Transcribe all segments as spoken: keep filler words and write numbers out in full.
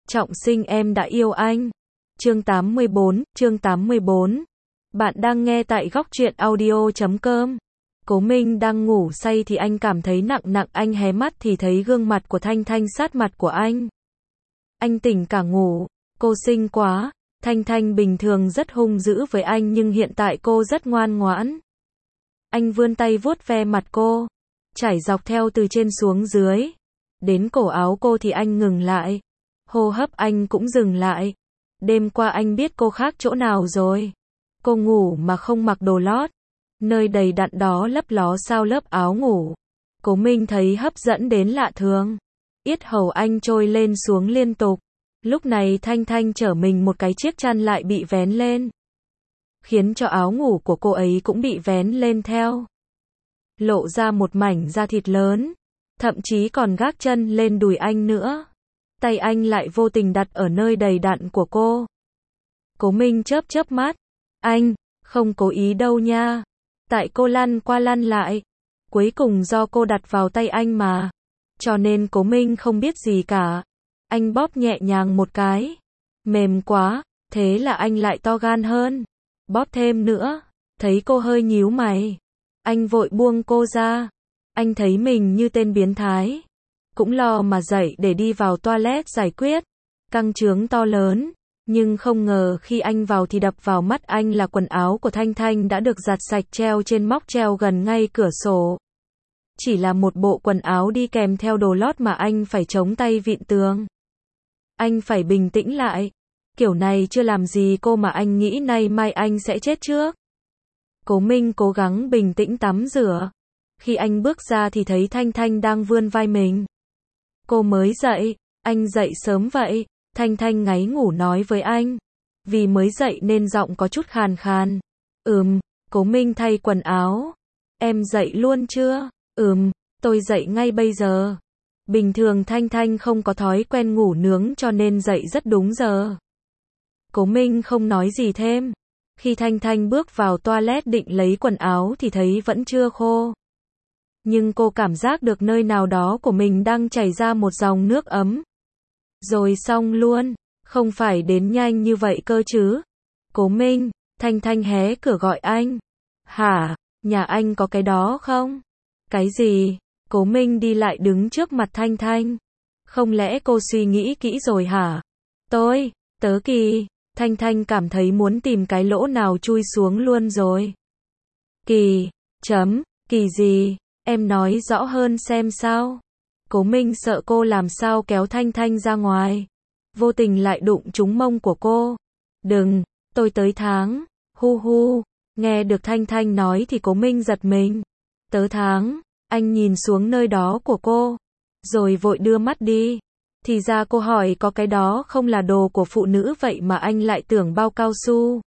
Trọng sinh em đã yêu anh. Chương tám mươi bốn, chương tám mươi bốn. Bạn đang nghe tại góc truyện audio chấm com. Cố Minh đang ngủ say thì anh cảm thấy nặng nặng, anh hé mắt thì thấy gương mặt của Thanh Thanh sát mặt của anh. Anh tỉnh cả ngủ, cô xinh quá. Thanh Thanh bình thường rất hung dữ với anh nhưng hiện tại cô rất ngoan ngoãn. Anh vươn tay vuốt ve mặt cô, trải dọc theo từ trên xuống dưới. Đến cổ áo cô thì anh ngừng lại. Hô hấp anh cũng dừng lại. Đêm qua anh biết cô khác chỗ nào rồi. Cô ngủ mà không mặc đồ lót. Nơi đầy đặn đó lấp ló sau lớp áo ngủ. Cố Minh thấy hấp dẫn đến lạ thường. Yết hầu anh trôi lên xuống liên tục. Lúc này Thanh Thanh chở mình một cái chiếc chăn lại bị vén lên, khiến cho áo ngủ của cô ấy cũng bị vén lên theo. Lộ ra một mảnh da thịt lớn. Thậm chí còn gác chân lên đùi anh nữa. Tay anh lại vô tình đặt ở nơi đầy đặn của cô. Cố Minh chớp chớp mắt. Anh, không cố ý đâu nha. Tại cô lăn qua lăn lại. Cuối cùng do cô đặt vào tay anh mà. Cho nên Cố Minh không biết gì cả. Anh bóp nhẹ nhàng một cái. Mềm quá, thế là anh lại to gan hơn. Bóp thêm nữa. Thấy cô hơi nhíu mày. Anh vội buông cô ra. Anh thấy mình như tên biến thái. Cũng lo mà dậy để đi vào toilet giải quyết. Căng trướng to lớn. Nhưng không ngờ khi anh vào thì đập vào mắt anh là quần áo của Thanh Thanh đã được giặt sạch treo trên móc treo gần ngay cửa sổ. Chỉ là một bộ quần áo đi kèm theo đồ lót mà anh phải chống tay vịn tường. Anh phải bình tĩnh lại. Kiểu này chưa làm gì cô mà anh nghĩ nay mai anh sẽ chết trước. Cố Minh cố gắng bình tĩnh tắm rửa. Khi anh bước ra thì thấy Thanh Thanh đang vươn vai mình. Cô mới dậy. Anh dậy sớm vậy. Thanh Thanh ngáy ngủ nói với anh. Vì mới dậy nên giọng có chút khàn khàn. Ừm, Cố Minh thay quần áo. Em dậy luôn chưa? Ừm, tôi dậy ngay bây giờ. Bình thường Thanh Thanh không có thói quen ngủ nướng cho nên dậy rất đúng giờ. Cố Minh không nói gì thêm. Khi Thanh Thanh bước vào toilet định lấy quần áo thì thấy vẫn chưa khô. Nhưng cô cảm giác được nơi nào đó của mình đang chảy ra một dòng nước ấm. Rồi xong luôn, không phải đến nhanh như vậy cơ chứ. Cố Minh, Thanh Thanh hé cửa gọi anh. Hả, nhà anh có cái đó không? Cái gì? Cố Minh đi lại đứng trước mặt Thanh Thanh. Không lẽ cô suy nghĩ kỹ rồi hả? Tôi, tớ Kỳ. Thanh Thanh cảm thấy muốn tìm cái lỗ nào chui xuống luôn rồi. Kỳ, chấm, kỳ gì? Em nói rõ hơn xem sao. Cố Minh sợ cô làm sao kéo Thanh Thanh ra ngoài. Vô tình lại đụng trúng mông của cô. Đừng, tôi tới tháng. Hu hu. Nghe được Thanh Thanh nói thì Cố Minh giật mình. Tớ tháng. Anh nhìn xuống nơi đó của cô. Rồi vội đưa mắt đi. Thì ra cô hỏi có cái đó không là đồ của phụ nữ vậy mà anh lại tưởng bao cao su.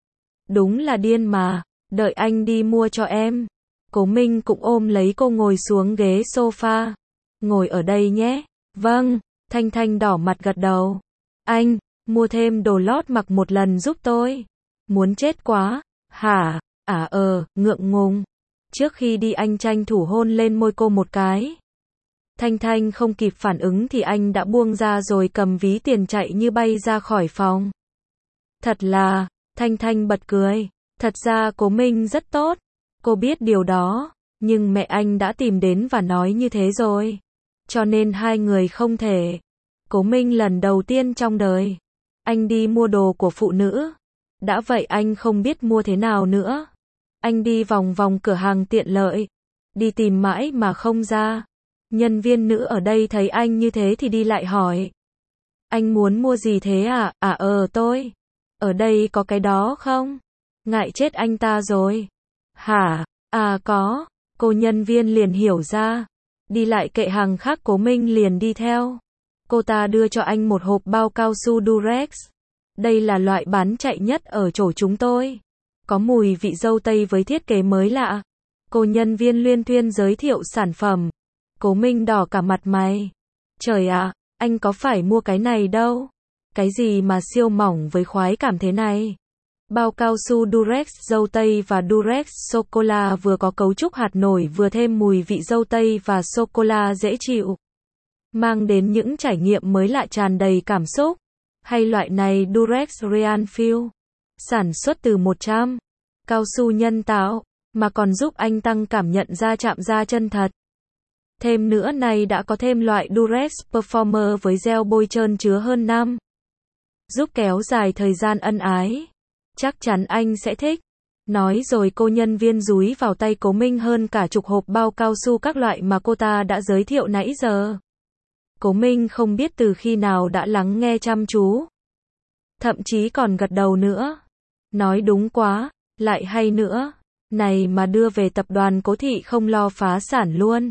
Đúng là điên mà. Đợi anh đi mua cho em. Cố Minh cũng ôm lấy cô ngồi xuống ghế sofa. Ngồi ở đây nhé. Vâng. Thanh Thanh đỏ mặt gật đầu. Anh, mua thêm đồ lót mặc một lần giúp tôi. Muốn chết quá. Hả? À ờ, ngượng ngùng. Trước khi đi anh tranh thủ hôn lên môi cô một cái. Thanh Thanh không kịp phản ứng thì anh đã buông ra rồi cầm ví tiền chạy như bay ra khỏi phòng. Thật là, Thanh Thanh bật cười. Thật ra Cố Minh rất tốt. Cô biết điều đó. Nhưng mẹ anh đã tìm đến và nói như thế rồi. Cho nên hai người không thể. Cố Minh lần đầu tiên trong đời. Anh đi mua đồ của phụ nữ. Đã vậy anh không biết mua thế nào nữa. Anh đi vòng vòng cửa hàng tiện lợi. Đi tìm mãi mà không ra. Nhân viên nữ ở đây thấy anh như thế thì đi lại hỏi. Anh muốn mua gì thế à? À ờ tôi. Ở đây có cái đó không? Ngại chết anh ta rồi. Hả? À có. Cô nhân viên liền hiểu ra. Đi lại kệ hàng khác Cố Minh liền đi theo. Cô ta đưa cho anh một hộp bao cao su Durex. Đây là loại bán chạy nhất ở chỗ chúng tôi. Có mùi vị dâu tây với thiết kế mới lạ. Cô nhân viên luyên thuyên giới thiệu sản phẩm. Cố Minh đỏ cả mặt mày. Trời ạ, anh có phải mua cái này đâu. Cái gì mà siêu mỏng với khoái cảm thế này. Bao cao su Durex dâu tây và Durex sô-cô-la vừa có cấu trúc hạt nổi vừa thêm mùi vị dâu tây và sô-cô-la dễ chịu. mang đến những trải nghiệm mới lạ tràn đầy cảm xúc. Hay loại này Durex Real Feel, sản xuất từ một trăm cao su nhân tạo, mà còn giúp anh tăng cảm nhận da chạm da chân thật. Thêm nữa này đã có thêm loại Durex Performer với gel bôi trơn chứa hơn năm, giúp kéo dài thời gian ân ái. Chắc chắn anh sẽ thích. Nói rồi cô nhân viên dúi vào tay Cố Minh hơn cả chục hộp bao cao su các loại mà cô ta đã giới thiệu nãy giờ. Cố Minh không biết từ khi nào đã lắng nghe chăm chú. Thậm chí còn gật đầu nữa. Nói đúng quá, lại hay nữa. Này mà đưa về tập đoàn Cố Thị không lo phá sản luôn.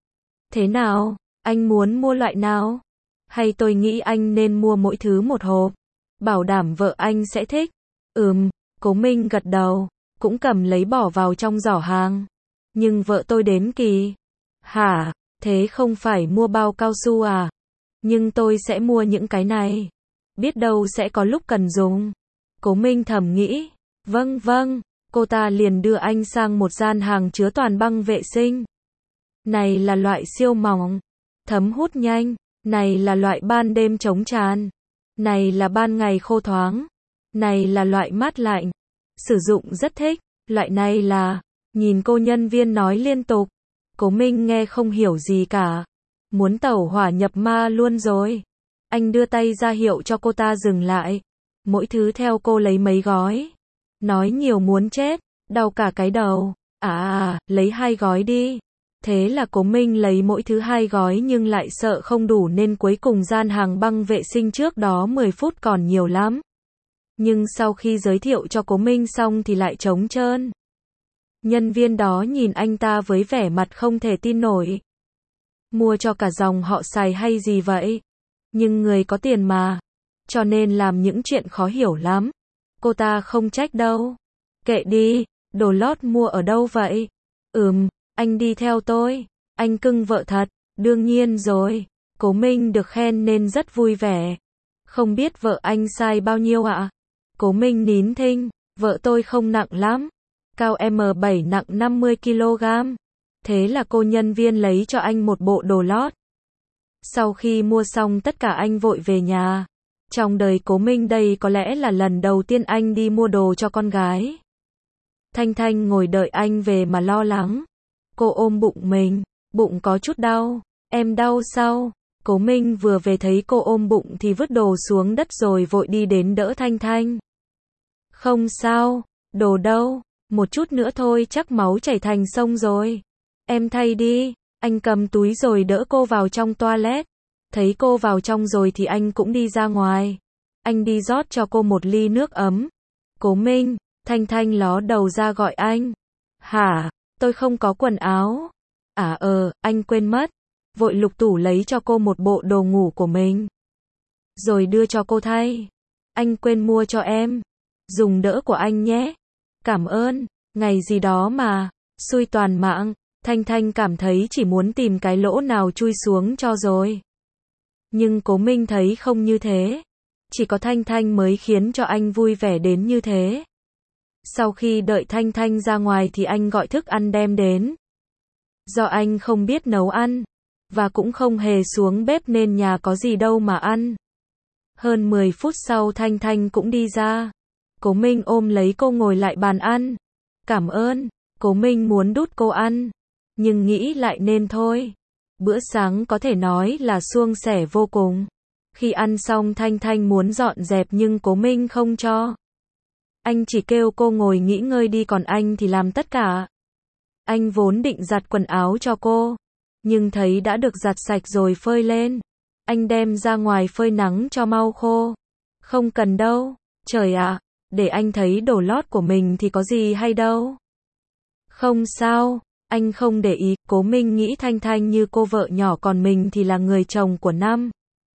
Thế nào, anh muốn mua loại nào? Hay tôi nghĩ anh nên mua mỗi thứ một hộp. Bảo đảm vợ anh sẽ thích. Ừm, Cố Minh gật đầu, cũng cầm lấy bỏ vào trong giỏ hàng. Nhưng vợ tôi đến kỳ. Hả, thế không phải mua bao cao su à? Nhưng tôi sẽ mua những cái này. Biết đâu sẽ có lúc cần dùng. Cố Minh thầm nghĩ. Vâng vâng, cô ta liền đưa anh sang một gian hàng chứa toàn băng vệ sinh. Này là loại siêu mỏng, thấm hút nhanh. Này là loại ban đêm chống tràn. Này là ban ngày khô thoáng. Này là loại mát lạnh. Sử dụng rất thích. Loại này là... Nhìn cô nhân viên nói liên tục. Cố Minh nghe không hiểu gì cả. Muốn tẩu hỏa nhập ma luôn rồi. Anh đưa tay ra hiệu cho cô ta dừng lại. Mỗi thứ theo cô lấy mấy gói. Nói nhiều muốn chết. Đau cả cái đầu. À à, lấy hai gói đi. Thế là Cố Minh lấy mỗi thứ hai gói nhưng lại sợ không đủ nên cuối cùng gian hàng băng vệ sinh trước đó mười phút còn nhiều lắm. Nhưng sau khi giới thiệu cho Cố Minh xong thì lại trống trơn. Nhân viên đó nhìn anh ta với vẻ mặt không thể tin nổi. Mua cho cả dòng họ xài hay gì vậy? Nhưng người có tiền mà. Cho nên làm những chuyện khó hiểu lắm. Cô ta không trách đâu. Kệ đi, đồ lót mua ở đâu vậy? Ừm, anh đi theo tôi. Anh cưng vợ thật. Đương nhiên rồi. Cố Minh được khen nên rất vui vẻ. Không biết vợ anh size bao nhiêu ạ? Cố Minh nín thinh. Vợ tôi không nặng lắm. Cao em bảy nặng năm mươi ki lô gam. Thế là cô nhân viên lấy cho anh một bộ đồ lót. Sau khi mua xong tất cả anh vội về nhà. Trong đời Cố Minh đây có lẽ là lần đầu tiên anh đi mua đồ cho con gái. Thanh Thanh ngồi đợi anh về mà lo lắng. Cô ôm bụng mình. Bụng có chút đau. Em đau sao? Cố Minh vừa về thấy cô ôm bụng thì vứt đồ xuống đất rồi vội đi đến đỡ Thanh Thanh. Không sao. Đồ đâu? Một chút nữa thôi chắc máu chảy thành sông rồi. Em thay đi. Anh cầm túi rồi đỡ cô vào trong toilet. Thấy cô vào trong rồi thì anh cũng đi ra ngoài. Anh đi rót cho cô một ly nước ấm. Cố Minh, Thanh Thanh ló đầu ra gọi anh. Hả, tôi không có quần áo. À ờ, anh quên mất. Vội lục tủ lấy cho cô một bộ đồ ngủ của mình. Rồi đưa cho cô thay. Anh quên mua cho em. Dùng đỡ của anh nhé. Cảm ơn, ngày gì đó mà. Xui toàn mạng. Thanh Thanh cảm thấy chỉ muốn tìm cái lỗ nào chui xuống cho rồi. Nhưng Cố Minh thấy không như thế. Chỉ có Thanh Thanh mới khiến cho anh vui vẻ đến như thế. Sau khi đợi Thanh Thanh ra ngoài thì anh gọi thức ăn đem đến. Do anh không biết nấu ăn. Và cũng không hề xuống bếp nên nhà có gì đâu mà ăn. Hơn mười phút sau Thanh Thanh cũng đi ra. Cố Minh ôm lấy cô ngồi lại bàn ăn. Cảm ơn. Cố Minh muốn đút cô ăn. Nhưng nghĩ lại nên thôi. Bữa sáng có thể nói là suôn sẻ vô cùng. Khi ăn xong Thanh Thanh muốn dọn dẹp nhưng Cố Minh không cho. Anh chỉ kêu cô ngồi nghỉ ngơi đi còn anh thì làm tất cả. Anh vốn định giặt quần áo cho cô. Nhưng thấy đã được giặt sạch rồi phơi lên. Anh đem ra ngoài phơi nắng cho mau khô. Không cần đâu. Trời ạ, để anh thấy đồ lót của mình thì có gì hay đâu. Không sao. Anh không để ý. Cố Minh nghĩ Thanh Thanh như cô vợ nhỏ còn mình thì là người chồng của năm.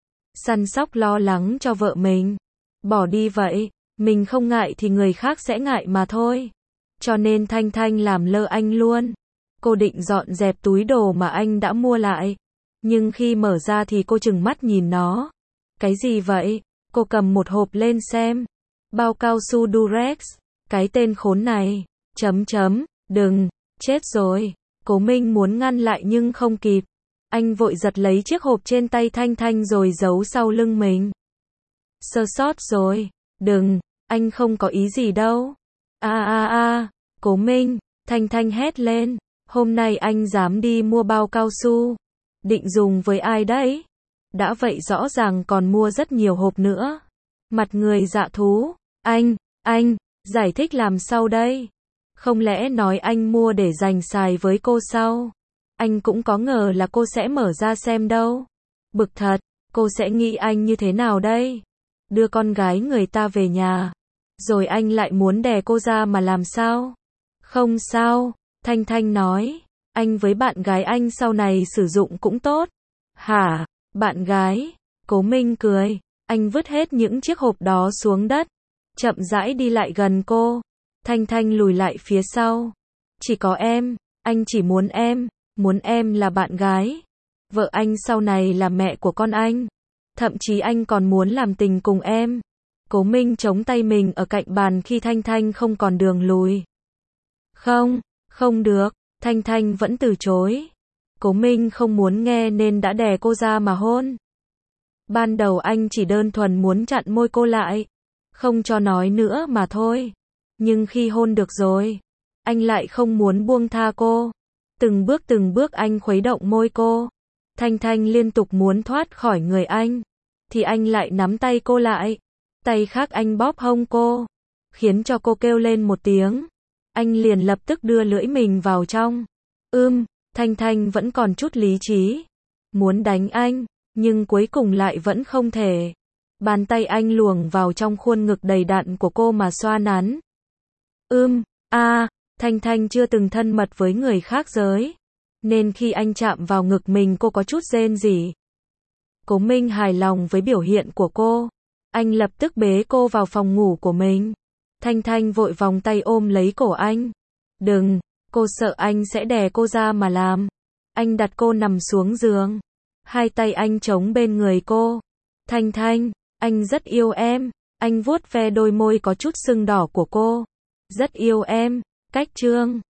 Săn sóc lo lắng cho vợ mình. Bỏ đi vậy. Mình không ngại thì người khác sẽ ngại mà thôi. Cho nên Thanh Thanh làm lơ anh luôn. Cô định dọn dẹp túi đồ mà anh đã mua lại. Nhưng khi mở ra thì cô trừng mắt nhìn nó. Cái gì vậy? Cô cầm một hộp lên xem. Bao cao su Durex. Cái tên khốn này. Chấm chấm. Đừng. Chết rồi. Cố Minh muốn ngăn lại nhưng không kịp. Anh vội giật lấy chiếc hộp trên tay Thanh Thanh rồi giấu sau lưng mình. Sơ sót rồi. Đừng, anh không có ý gì đâu. A a a, Cố Minh, Thanh Thanh hét lên. Hôm nay anh dám đi mua bao cao su. Định dùng với ai đấy? Đã vậy rõ ràng còn mua rất nhiều hộp nữa. Mặt người dạ thú. Anh, anh, giải thích làm sao đây? Không lẽ nói anh mua để dành xài với cô sao? Anh cũng có ngờ là cô sẽ mở ra xem đâu. Bực thật, cô sẽ nghĩ anh như thế nào đây? Đưa con gái người ta về nhà. Rồi anh lại muốn đè cô ra mà làm sao? Không sao, Thanh Thanh nói. Anh với bạn gái anh sau này sử dụng cũng tốt. Hả? Bạn gái? Cố Minh cười. Anh vứt hết những chiếc hộp đó xuống đất. Chậm rãi đi lại gần cô. Thanh Thanh lùi lại phía sau. Chỉ có em, anh chỉ muốn em, muốn em là bạn gái. Vợ anh sau này là mẹ của con anh. Thậm chí anh còn muốn làm tình cùng em. Cố Minh chống tay mình ở cạnh bàn khi Thanh Thanh không còn đường lùi. Không, không được, Thanh Thanh vẫn từ chối. Cố Minh không muốn nghe nên đã đè cô ra mà hôn. Ban đầu anh chỉ đơn thuần muốn chặn môi cô lại, không cho nói nữa mà thôi. Nhưng khi hôn được rồi, anh lại không muốn buông tha cô. Từng bước từng bước anh khuấy động môi cô. Thanh Thanh liên tục muốn thoát khỏi người anh, thì anh lại nắm tay cô lại. Tay khác anh bóp hông cô, khiến cho cô kêu lên một tiếng. Anh liền lập tức đưa lưỡi mình vào trong. Ưm, Thanh Thanh vẫn còn chút lý trí. Muốn đánh anh, nhưng cuối cùng lại vẫn không thể. Bàn tay anh luồn vào trong khuôn ngực đầy đặn của cô mà xoa nắn. Ưm, a, Thanh Thanh chưa từng thân mật với người khác giới, nên khi anh chạm vào ngực mình cô có chút rên rỉ. Cố Minh hài lòng với biểu hiện của cô. Anh lập tức bế cô vào phòng ngủ của mình. Thanh Thanh vội vòng tay ôm lấy cổ anh. Đừng, cô sợ anh sẽ đè cô ra mà làm. Anh đặt cô nằm xuống giường. Hai tay anh chống bên người cô. Thanh Thanh, anh rất yêu em. Anh vuốt ve đôi môi có chút sưng đỏ của cô. Rất yêu em. Cách chương